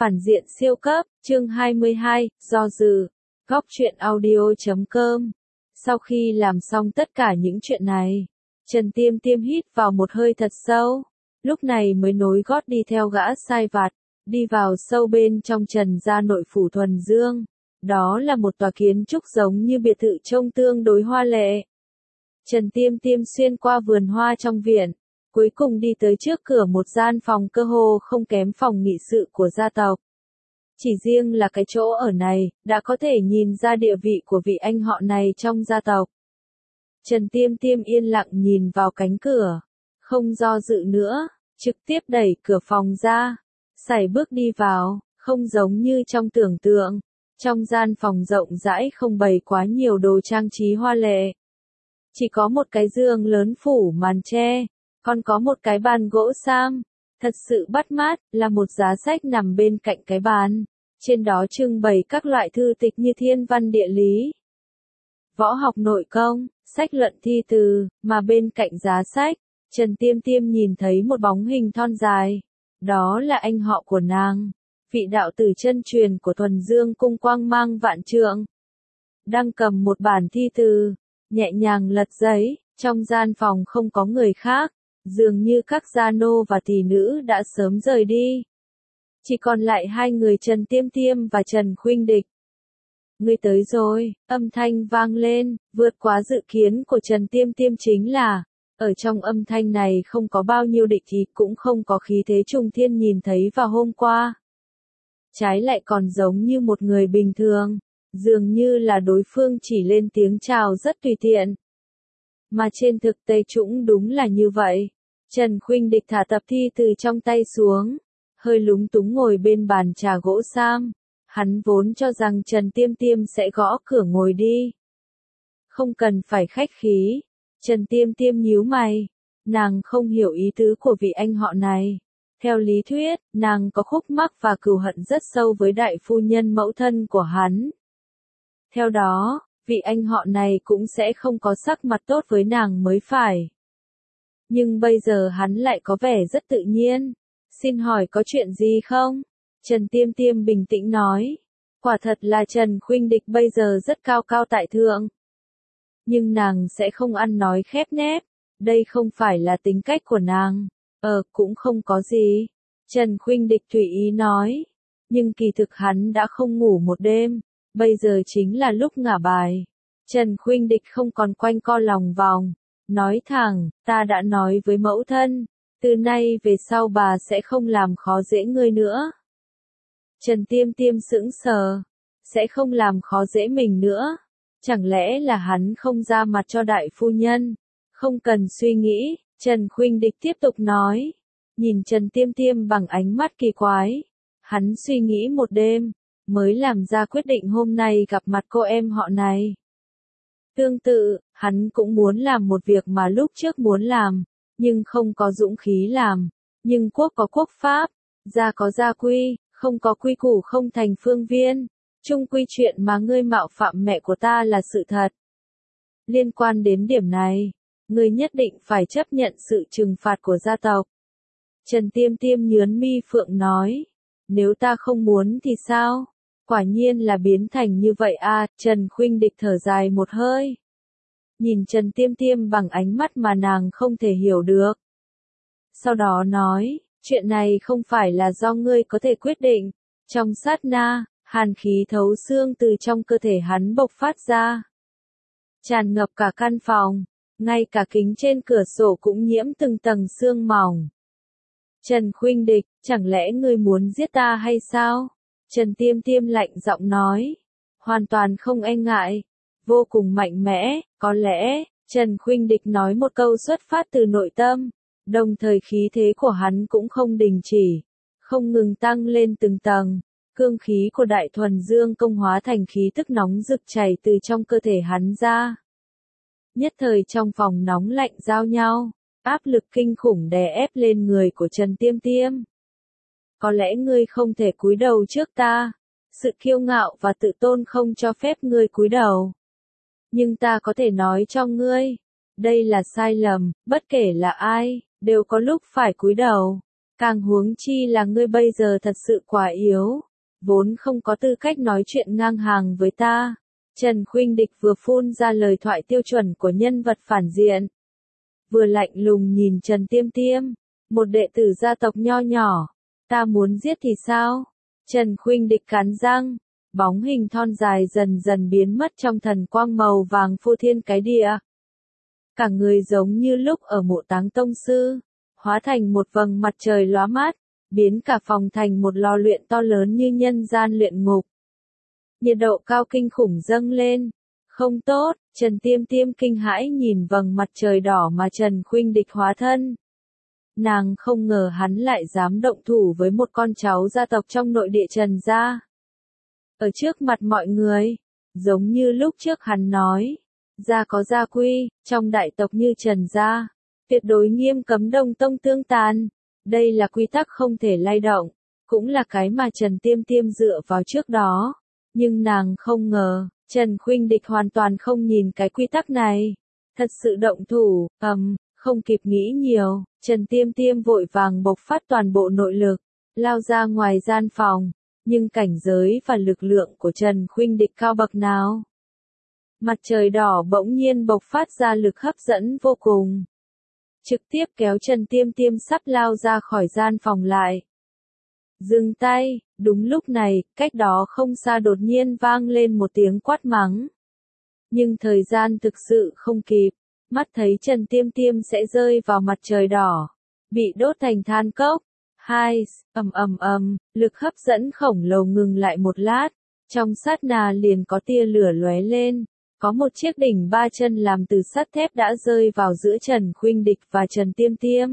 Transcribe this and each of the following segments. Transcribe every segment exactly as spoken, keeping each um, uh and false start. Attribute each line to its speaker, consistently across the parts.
Speaker 1: Phản diện siêu cấp, chương hai mươi hai, do dự. Góc truyện audio chấm com. Sau khi làm xong tất cả những chuyện này, Trần Tiêm Tiêm hít vào một hơi thật sâu, lúc này mới nối gót đi theo gã sai vặt, đi vào sâu bên trong Trần gia nội phủ Thuần Dương. Đó là một tòa kiến trúc giống như biệt thự trông tương đối hoa lệ. Trần Tiêm Tiêm xuyên qua vườn hoa trong viện, cuối cùng đi tới trước cửa một gian phòng cơ hồ không kém phòng nghị sự của gia tộc. Chỉ riêng là cái chỗ ở này, đã có thể nhìn ra địa vị của vị anh họ này trong gia tộc. Trần Tiêm Tiêm yên lặng nhìn vào cánh cửa, không do dự nữa, trực tiếp đẩy cửa phòng ra, sải bước đi vào, không giống như trong tưởng tượng. Trong gian phòng rộng rãi không bày quá nhiều đồ trang trí hoa lệ. Chỉ có một cái giường lớn phủ màn tre, còn có một cái bàn gỗ sam, thật sự bắt mắt, là một giá sách nằm bên cạnh cái bàn. Trên đó trưng bày các loại thư tịch như thiên văn địa lý, võ học nội công, sách luận thi từ, mà bên cạnh giá sách, Trần Tiêm Tiêm nhìn thấy một bóng hình thon dài. Đó là anh họ của nàng, vị đạo tử chân truyền của Thuần Dương cung Quang Mang Vạn Trượng. Đang cầm một bản thi từ, nhẹ nhàng lật giấy, trong gian phòng không có người khác, dường như các gia nô và tỷ nữ đã sớm rời đi. Chỉ còn lại hai người Trần Tiêm Tiêm và Trần Khuynh Địch. Ngươi tới rồi, âm thanh vang lên, vượt quá dự kiến của Trần Tiêm Tiêm chính là, ở trong âm thanh này không có bao nhiêu địch ý cũng không có khí thế trùng thiên nhìn thấy vào hôm qua. Trái lại còn giống như một người bình thường, dường như là đối phương chỉ lên tiếng chào rất tùy tiện. Mà trên thực tế cũng đúng là như vậy. Trần Khuynh Địch thả tập thi từ trong tay xuống, hơi lúng túng ngồi bên bàn trà gỗ sam. Hắn vốn cho rằng Trần Tiêm Tiêm sẽ gõ cửa ngồi đi. Không cần phải khách khí. Trần Tiêm Tiêm nhíu mày. Nàng không hiểu ý tứ của vị anh họ này. Theo lý thuyết, nàng có khúc mắc và cừu hận rất sâu với đại phu nhân mẫu thân của hắn. Theo đó, vị anh họ này cũng sẽ không có sắc mặt tốt với nàng mới phải. Nhưng bây giờ hắn lại có vẻ rất tự nhiên. Xin hỏi có chuyện gì không? Trần Tiêm Tiêm bình tĩnh nói. Quả thật là Trần Khuynh Địch bây giờ rất cao cao tại thượng. Nhưng nàng sẽ không ăn nói khép nép. Đây không phải là tính cách của nàng. Ờ, cũng không có gì. Trần Khuynh Địch tùy ý nói. Nhưng kỳ thực hắn đã không ngủ một đêm. Bây giờ chính là lúc ngả bài. Trần Khuynh Địch không còn quanh co lòng vòng. Nói thẳng, ta đã nói với mẫu thân. Từ nay về sau bà sẽ không làm khó dễ ngươi nữa. Trần Tiêm Tiêm sững sờ. Sẽ không làm khó dễ mình nữa. Chẳng lẽ là hắn không ra mặt cho đại phu nhân? Không cần suy nghĩ, Trần Khuynh Địch tiếp tục nói. Nhìn Trần Tiêm Tiêm bằng ánh mắt kỳ quái. Hắn suy nghĩ một đêm, mới làm ra quyết định hôm nay gặp mặt cô em họ này. Tương tự, hắn cũng muốn làm một việc mà lúc trước muốn làm, nhưng không có dũng khí làm. Nhưng quốc có quốc pháp, gia có gia quy, không có quy củ không thành phương viên. Chung quy chuyện mà ngươi mạo phạm mẹ của ta là sự thật. Liên quan đến điểm này, ngươi nhất định phải chấp nhận sự trừng phạt của gia tộc. Trần Tiêm Tiêm nhướn mi phượng nói. Nếu ta không muốn thì sao? Quả nhiên là biến thành như vậy à, Trần Khuynh Địch thở dài một hơi. Nhìn Trần Tiêm Tiêm bằng ánh mắt mà nàng không thể hiểu được. Sau đó nói, chuyện này không phải là do ngươi có thể quyết định. Trong sát na, hàn khí thấu xương từ trong cơ thể hắn bộc phát ra. Tràn ngập cả căn phòng, ngay cả kính trên cửa sổ cũng nhiễm từng tầng sương mỏng. Trần Khuynh Địch, chẳng lẽ ngươi muốn giết ta hay sao? Trần Tiêm Tiêm lạnh giọng nói. Hoàn toàn không e ngại. Vô cùng mạnh mẽ, có lẽ, Trần Khuynh Địch nói một câu xuất phát từ nội tâm. Đồng thời khí thế của hắn cũng không đình chỉ. Không ngừng tăng lên từng tầng. Cương khí của Đại Thuần Dương công hóa thành khí tức nóng rực chảy từ trong cơ thể hắn ra. Nhất thời trong phòng nóng lạnh giao nhau. Áp lực kinh khủng đè ép lên người của Trần Tiêm Tiêm. Có lẽ ngươi không thể cúi đầu trước ta. Sự kiêu ngạo và tự tôn không cho phép ngươi cúi đầu. Nhưng ta có thể nói cho ngươi. Đây là sai lầm, bất kể là ai, đều có lúc phải cúi đầu. Càng huống chi là ngươi bây giờ thật sự quá yếu, vốn không có tư cách nói chuyện ngang hàng với ta. Trần Khuynh Địch vừa phun ra lời thoại tiêu chuẩn của nhân vật phản diện. Vừa lạnh lùng nhìn Trần Tiêm Tiêm, một đệ tử gia tộc nho nhỏ. Ta muốn giết thì sao? Trần Khuynh Địch cắn răng, bóng hình thon dài dần dần biến mất trong thần quang màu vàng phô thiên cái địa. Cả người giống như lúc ở mộ Táng tông sư, hóa thành một vầng mặt trời lóa mát, biến cả phòng thành một lò luyện to lớn như nhân gian luyện ngục. Nhiệt độ cao kinh khủng dâng lên. Không tốt, Trần Tiêm Tiêm kinh hãi nhìn vầng mặt trời đỏ mà Trần Khuynh Địch hóa thân. Nàng không ngờ hắn lại dám động thủ với một con cháu gia tộc trong nội địa Trần gia. Ở trước mặt mọi người, giống như lúc trước hắn nói, gia có gia quy, trong đại tộc như Trần gia, tuyệt đối nghiêm cấm đồng tông tương tàn. Đây là quy tắc không thể lay động, cũng là cái mà Trần Tiêm Tiêm dựa vào trước đó. Nhưng nàng không ngờ, Trần Khuynh Địch hoàn toàn không nhìn cái quy tắc này. Thật sự động thủ, ầm, um, không kịp nghĩ nhiều, Trần Tiêm Tiêm vội vàng bộc phát toàn bộ nội lực, lao ra ngoài gian phòng. Nhưng cảnh giới và lực lượng của Trần Khuynh Địch cao bậc nào? Mặt trời đỏ bỗng nhiên bộc phát ra lực hấp dẫn vô cùng. Trực tiếp kéo Trần Tiêm Tiêm sắp lao ra khỏi gian phòng lại. Dừng tay, đúng lúc này, cách đó không xa đột nhiên vang lên một tiếng quát mắng. Nhưng thời gian thực sự không kịp, mắt thấy Trần Tiêm Tiêm sẽ rơi vào mặt trời đỏ, bị đốt thành than cốc. Hai, ầm ầm ầm, lực hấp dẫn khổng lồ ngừng lại một lát, trong sát na liền có tia lửa lóe lên, có một chiếc đỉnh ba chân làm từ sắt thép đã rơi vào giữa Trần Khuynh Địch và Trần Tiêm Tiêm.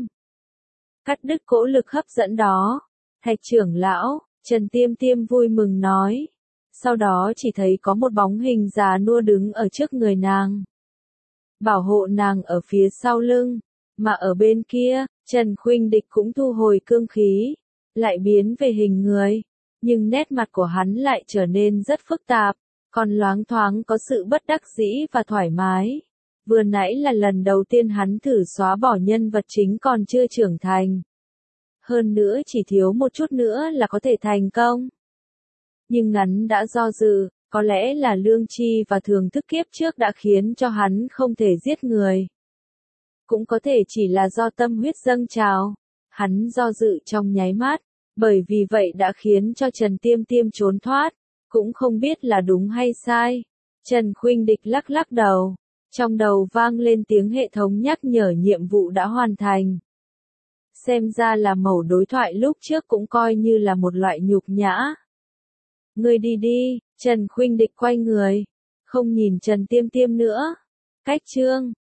Speaker 1: Cắt đứt cỗ lực hấp dẫn đó, Thạch trưởng lão, Trần Tiêm Tiêm vui mừng nói. Sau đó chỉ thấy có một bóng hình già nua đứng ở trước người nàng, bảo hộ nàng ở phía sau lưng, mà ở bên kia, Trần Khuynh Địch cũng thu hồi cương khí, lại biến về hình người, nhưng nét mặt của hắn lại trở nên rất phức tạp, còn loáng thoáng có sự bất đắc dĩ và thoải mái. Vừa nãy là lần đầu tiên hắn thử xóa bỏ nhân vật chính còn chưa trưởng thành. Hơn nữa chỉ thiếu một chút nữa là có thể thành công. Nhưng hắn đã do dự, có lẽ là lương tri và thường thức kiếp trước đã khiến cho hắn không thể giết người. Cũng có thể chỉ là do tâm huyết dâng trào. Hắn do dự trong nháy mắt, bởi vì vậy đã khiến cho Trần Tiêm Tiêm trốn thoát, cũng không biết là đúng hay sai. Trần Khuynh Địch lắc lắc đầu, trong đầu vang lên tiếng hệ thống nhắc nhở nhiệm vụ đã hoàn thành. Xem ra là mẩu đối thoại lúc trước cũng coi như là một loại nhục nhã. Ngươi đi đi, Trần Khuynh Địch quay người, không nhìn Trần Tiêm Tiêm nữa. Cách chương